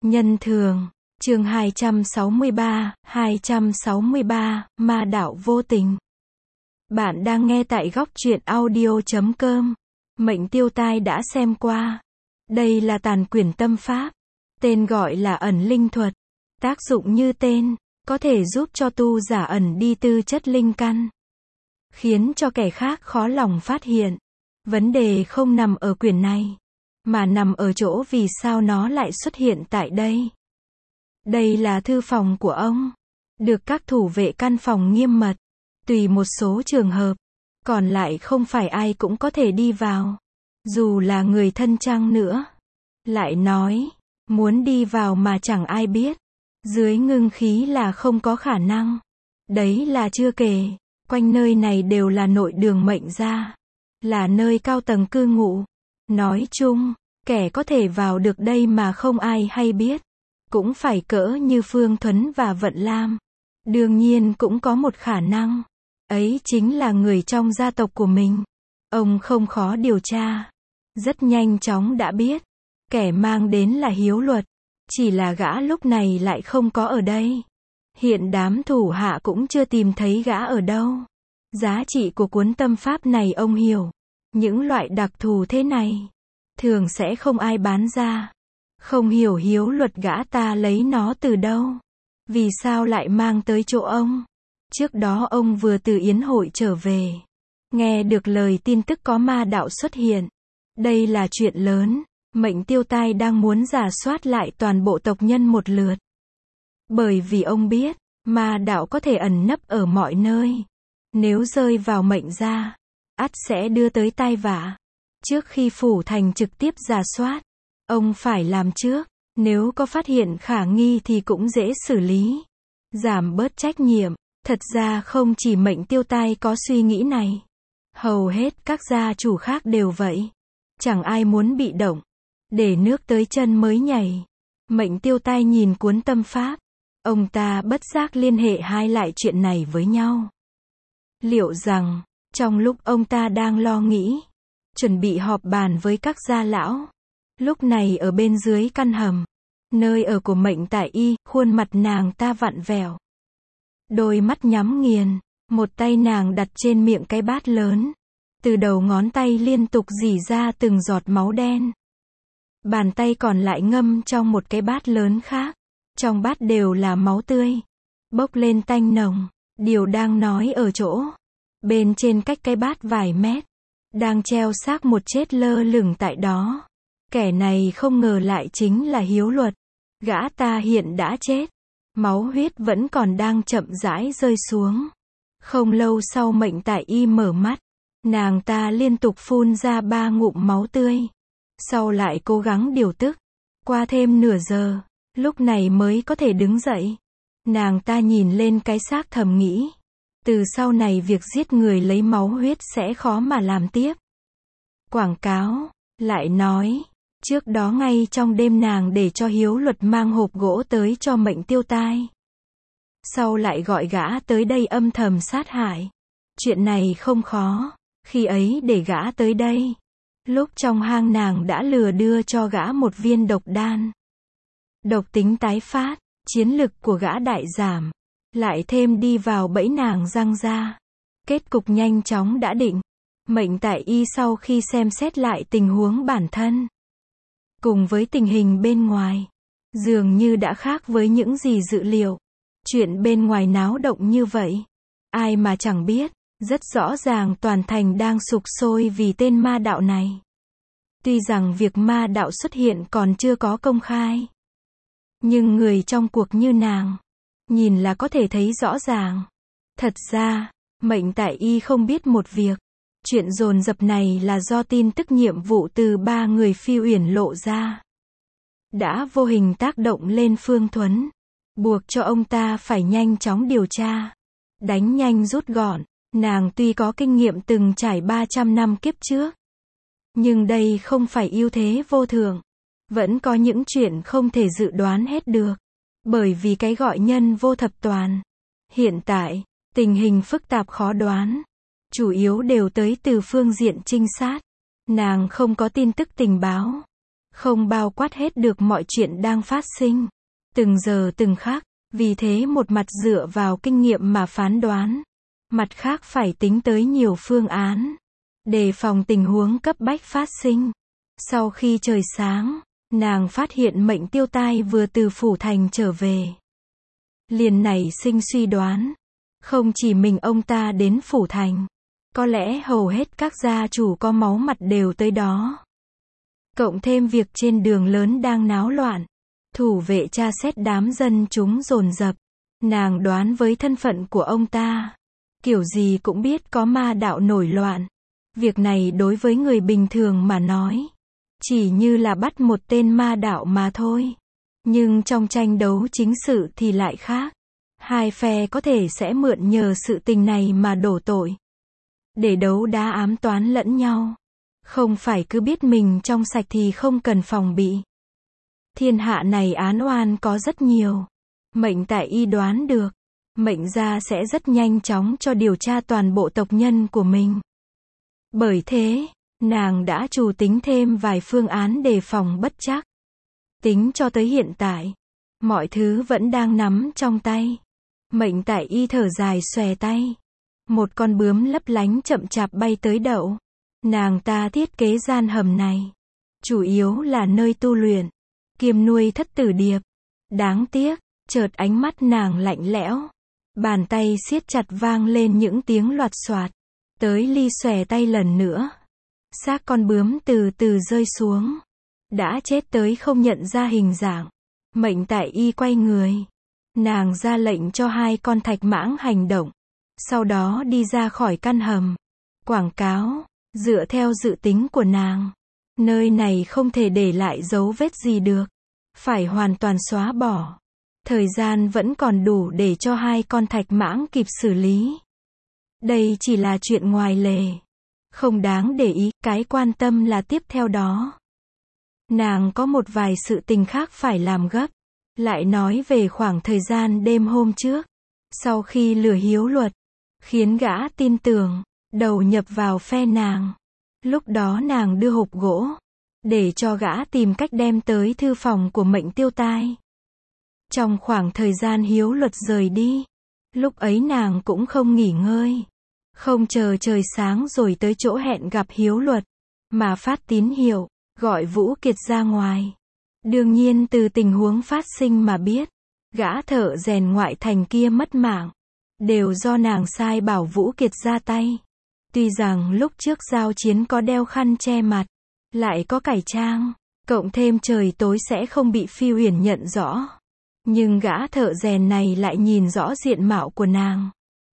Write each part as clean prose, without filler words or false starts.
Nhân thường, chương 263, ma đạo vô tình. Bạn đang nghe tại góc truyện audio.com. Mệnh Tiêu Tai đã xem qua. Đây là tàn quyển tâm pháp. Tên gọi là ẩn linh thuật. Tác dụng như tên, có thể giúp cho tu giả ẩn đi tư chất linh căn, khiến cho kẻ khác khó lòng phát hiện. Vấn đề không nằm ở quyển này, mà nằm ở chỗ vì sao nó lại xuất hiện tại đây. Đây là thư phòng của ông, được các thủ vệ căn phòng nghiêm mật. Tùy một số trường hợp, còn lại không phải ai cũng có thể đi vào, dù là người thân chăng nữa. Lại nói, muốn đi vào mà chẳng ai biết, dưới ngưng khí là không có khả năng. Đấy là chưa kể, quanh nơi này đều là nội đường mệnh gia, là nơi cao tầng cư ngụ. Nói chung, kẻ có thể vào được đây mà không ai hay biết, cũng phải cỡ như Phương Thuấn và Vận Lam. Đương nhiên cũng có một khả năng, ấy chính là người trong gia tộc của mình. Ông không khó điều tra, rất nhanh chóng đã biết, kẻ mang đến là Hiếu Luật, chỉ là gã lúc này lại không có ở đây. Hiện đám thủ hạ cũng chưa tìm thấy gã ở đâu. Giá trị của cuốn tâm pháp này ông hiểu, những loại đặc thù thế này, thường sẽ không ai bán ra. Không hiểu Hiếu Luật gã ta lấy nó từ đâu, vì sao lại mang tới chỗ ông. Trước đó ông vừa từ yến hội trở về, nghe được lời tin tức có ma đạo xuất hiện. Đây là chuyện lớn, Mệnh Tiêu Tai đang muốn rà soát lại toàn bộ tộc nhân một lượt. Bởi vì ông biết, ma đạo có thể ẩn nấp ở mọi nơi. Nếu rơi vào mệnh gia, ắt sẽ đưa tới tai vạ. Trước khi phủ thành trực tiếp rà soát, ông phải làm trước. Nếu có phát hiện khả nghi thì cũng dễ xử lý, giảm bớt trách nhiệm. Thật ra không chỉ Mệnh Tiêu Tai có suy nghĩ này, hầu hết các gia chủ khác đều vậy. Chẳng ai muốn bị động, để nước tới chân mới nhảy. Mệnh Tiêu Tai nhìn cuốn tâm pháp, ông ta bất giác liên hệ hai lại chuyện này với nhau. Liệu rằng, trong lúc ông ta đang lo nghĩ, chuẩn bị họp bàn với các gia lão, lúc này ở bên dưới căn hầm, nơi ở của Mệnh Tại Y, khuôn mặt nàng ta vặn vẹo, đôi mắt nhắm nghiền, một tay nàng đặt trên miệng cái bát lớn, từ đầu ngón tay liên tục rỉ ra từng giọt máu đen. Bàn tay còn lại ngâm trong một cái bát lớn khác, trong bát đều là máu tươi, bốc lên tanh nồng. Điều đang nói ở chỗ, bên trên cách cái bát vài mét, đang treo xác một chết lơ lửng tại đó. Kẻ này không ngờ lại chính là Hiếu Luật. Gã ta hiện đã chết, máu huyết vẫn còn đang chậm rãi rơi xuống. Không lâu sau Mệnh Tại Y mở mắt, nàng ta liên tục phun ra 3 ngụm máu tươi. Sau lại cố gắng điều tức, qua thêm nửa giờ, lúc này mới có thể đứng dậy. Nàng ta nhìn lên cái xác thầm nghĩ, từ sau này việc giết người lấy máu huyết sẽ khó mà làm tiếp. Quảng cáo, lại nói, trước đó ngay trong đêm nàng để cho Hiếu Luật mang hộp gỗ tới cho Mệnh Tiêu Tai. Sau lại gọi gã tới đây âm thầm sát hại. Chuyện này không khó, khi ấy để gã tới đây. Lúc trong hang nàng đã lừa đưa cho gã một viên độc đan. Độc tính tái phát, chiến lực của gã đại giảm. Lại thêm đi vào bẫy nàng giăng ra. Kết cục nhanh chóng đã định. Mệnh Tại Y sau khi xem xét lại tình huống bản thân, cùng với tình hình bên ngoài, dường như đã khác với những gì dự liệu. Chuyện bên ngoài náo động như vậy, ai mà chẳng biết, rất rõ ràng toàn thành đang sục sôi vì tên ma đạo này. Tuy rằng việc ma đạo xuất hiện còn chưa có công khai, nhưng người trong cuộc như nàng, nhìn là có thể thấy rõ ràng. Thật ra, Mệnh Tại Y không biết một việc. Chuyện dồn dập này là do tin tức nhiệm vụ từ 3 người Phi Uyển lộ ra, đã vô hình tác động lên Phương Thuấn, buộc cho ông ta phải nhanh chóng điều tra, đánh nhanh rút gọn. Nàng tuy có kinh nghiệm từng trải 300 năm kiếp trước, nhưng đây không phải ưu thế vô thượng. Vẫn có những chuyện không thể dự đoán hết được, bởi vì cái gọi nhân vô thập toàn. Hiện tại, tình hình phức tạp khó đoán, chủ yếu đều tới từ phương diện trinh sát. Nàng không có tin tức tình báo, không bao quát hết được mọi chuyện đang phát sinh, từng giờ từng khắc, vì thế một mặt dựa vào kinh nghiệm mà phán đoán, mặt khác phải tính tới nhiều phương án, đề phòng tình huống cấp bách phát sinh. Sau khi trời sáng, nàng phát hiện Mệnh Tiêu Tai vừa từ phủ thành trở về. Liền nảy sinh suy đoán, không chỉ mình ông ta đến phủ thành, có lẽ hầu hết các gia chủ có máu mặt đều tới đó. Cộng thêm việc trên đường lớn đang náo loạn, thủ vệ tra xét đám dân chúng dồn dập, nàng đoán với thân phận của ông ta, kiểu gì cũng biết có ma đạo nổi loạn. Việc này đối với người bình thường mà nói, chỉ như là bắt một tên ma đạo mà thôi. Nhưng trong tranh đấu chính sự thì lại khác. Hai phe có thể sẽ mượn nhờ sự tình này mà đổ tội, để đấu đá ám toán lẫn nhau. Không phải cứ biết mình trong sạch thì không cần phòng bị. Thiên hạ này án oan có rất nhiều. Mệnh Tại Y đoán được, Mệnh gia sẽ rất nhanh chóng cho điều tra toàn bộ tộc nhân của mình. Bởi thế, nàng đã chủ tính thêm vài phương án đề phòng bất trắc. Tính cho tới hiện tại, mọi thứ vẫn đang nắm trong tay. Mệnh Tại Y thở dài xòe tay. Một con bướm lấp lánh chậm chạp bay tới đậu. Nàng ta thiết kế gian hầm này, chủ yếu là nơi tu luyện, kiêm nuôi thất tử điệp. Đáng tiếc, chợt ánh mắt nàng lạnh lẽo. Bàn tay siết chặt vang lên những tiếng loạt soạt. Tới ly xòe tay lần nữa. Xác con bướm từ từ rơi xuống. Đã chết tới không nhận ra hình dạng. Mệnh Tại Y quay người. Nàng ra lệnh cho hai con thạch mãng hành động. Sau đó đi ra khỏi căn hầm. Quảng cáo, dựa theo dự tính của nàng, nơi này không thể để lại dấu vết gì được. Phải hoàn toàn xóa bỏ. Thời gian vẫn còn đủ để cho hai con thạch mãng kịp xử lý. Đây chỉ là chuyện ngoài lề. Không đáng để ý, cái quan tâm là tiếp theo đó. Nàng có một vài sự tình khác phải làm gấp. Lại nói về khoảng thời gian đêm hôm trước. Sau khi lừa Hiếu Luật, khiến gã tin tưởng, đầu nhập vào phe nàng. Lúc đó nàng đưa hộp gỗ, để cho gã tìm cách đem tới thư phòng của Mệnh Tiêu Tai. Trong khoảng thời gian Hiếu Luật rời đi, lúc ấy nàng cũng không nghỉ ngơi. Không chờ trời sáng rồi tới chỗ hẹn gặp Hiếu Luật, mà phát tín hiệu, gọi Vũ Kiệt ra ngoài. Đương nhiên từ tình huống phát sinh mà biết, gã thợ rèn ngoại thành kia mất mạng, đều do nàng sai bảo Vũ Kiệt ra tay. Tuy rằng lúc trước giao chiến có đeo khăn che mặt, lại có cải trang, cộng thêm trời tối sẽ không bị Phi Huyền nhận rõ. Nhưng gã thợ rèn này lại nhìn rõ diện mạo của nàng.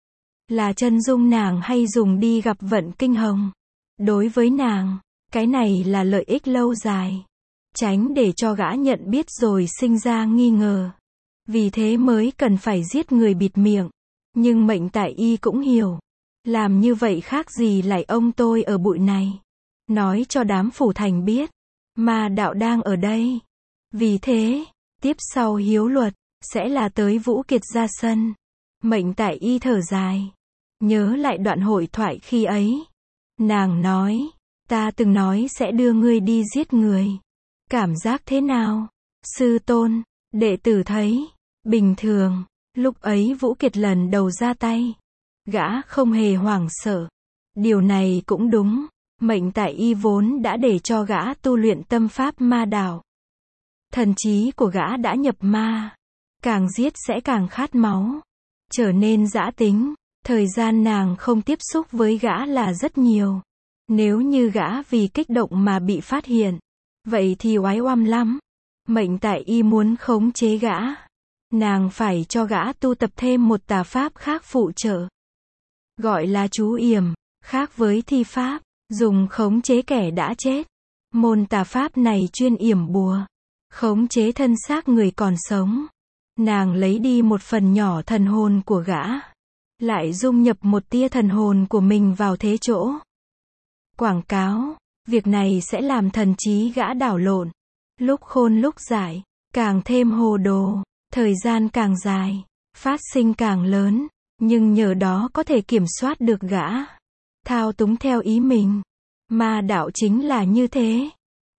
Là chân dung nàng hay dùng đi gặp vận kinh hồng. Đối với nàng, cái này là lợi ích lâu dài. Tránh để cho gã nhận biết rồi sinh ra nghi ngờ. Vì thế mới cần phải giết người bịt miệng. Nhưng Mệnh Tại Y cũng hiểu. Làm như vậy khác gì lại ông tôi ở bụi này. Nói cho đám phủ thành biết. Ma đạo đang ở đây. Vì thế, tiếp sau Hiếu Luật, sẽ là tới Vũ Kiệt ra sân. Mệnh Tại Y thở dài. Nhớ lại đoạn hội thoại khi ấy. Nàng nói, ta từng nói sẽ đưa ngươi đi giết người. Cảm giác thế nào? Sư tôn, đệ tử thấy, bình thường. Lúc ấy Vũ Kiệt lần đầu ra tay. Gã không hề hoảng sợ. Điều này cũng đúng. Mệnh Tại Y vốn đã để cho gã tu luyện tâm pháp ma đạo. Thần trí của gã đã nhập ma. Càng giết sẽ càng khát máu. Trở nên dã tính. Thời gian nàng không tiếp xúc với gã là rất nhiều. Nếu như gã vì kích động mà bị phát hiện, vậy thì oái oăm lắm. Mệnh Tại Y muốn khống chế gã. Nàng phải cho gã tu tập thêm một tà pháp khác phụ trợ. Gọi là chú yểm, khác với thi pháp, dùng khống chế kẻ đã chết. Môn tà pháp này chuyên yểm bùa, khống chế thân xác người còn sống. Nàng lấy đi một phần nhỏ thần hồn của gã, lại dung nhập một tia thần hồn của mình vào thế chỗ. Quảng cáo, việc này sẽ làm thần trí gã đảo lộn, lúc khôn lúc dại, càng thêm hồ đồ, thời gian càng dài, phát sinh càng lớn, nhưng nhờ đó có thể kiểm soát được gã, thao túng theo ý mình. Ma đạo chính là như thế.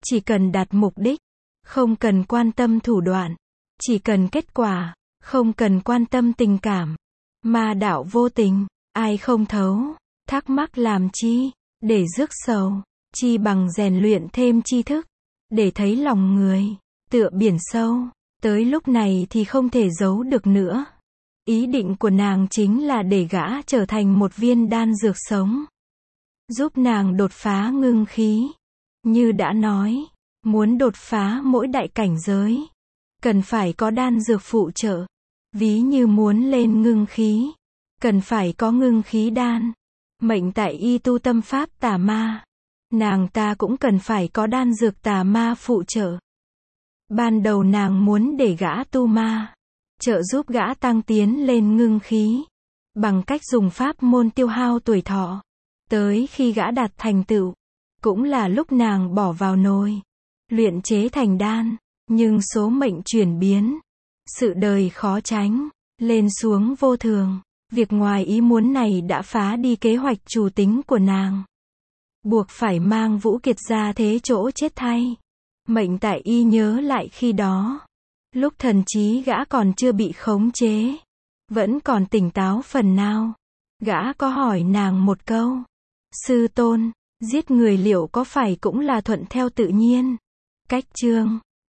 Chỉ cần đạt mục đích, không cần quan tâm thủ đoạn. Chỉ cần kết quả, không cần quan tâm tình cảm. Ma đạo vô tình, ai không thấu, thắc mắc làm chi, để rước sầu, chi bằng rèn luyện thêm tri thức, để thấy lòng người, tựa biển sâu, tới lúc này thì không thể giấu được nữa. Ý định của nàng chính là để gã trở thành một viên đan dược sống, giúp nàng đột phá ngưng khí. Như đã nói, muốn đột phá mỗi đại cảnh giới, cần phải có đan dược phụ trợ. Ví như muốn lên ngưng khí, cần phải có ngưng khí đan. Mệnh tại y tu tâm pháp tà ma, nàng ta cũng cần phải có đan dược tà ma phụ trợ. Ban đầu nàng muốn để gã tu ma, trợ giúp gã tăng tiến lên ngưng khí, bằng cách dùng pháp môn tiêu hao tuổi thọ. Tới khi gã đạt thành tựu, cũng là lúc nàng bỏ vào nồi, luyện chế thành đan. Nhưng số mệnh chuyển biến, sự đời khó tránh, lên xuống vô thường. Việc ngoài ý muốn này đã phá đi kế hoạch chủ tính của nàng, buộc phải mang Vũ Kiệt ra thế chỗ chết thay. Mệnh tại y nhớ lại khi đó, lúc thần trí gã còn chưa bị khống chế, vẫn còn tỉnh táo phần nào. Gã có hỏi nàng một câu: sư tôn, giết người liệu có phải cũng là thuận theo tự nhiên? Cách chương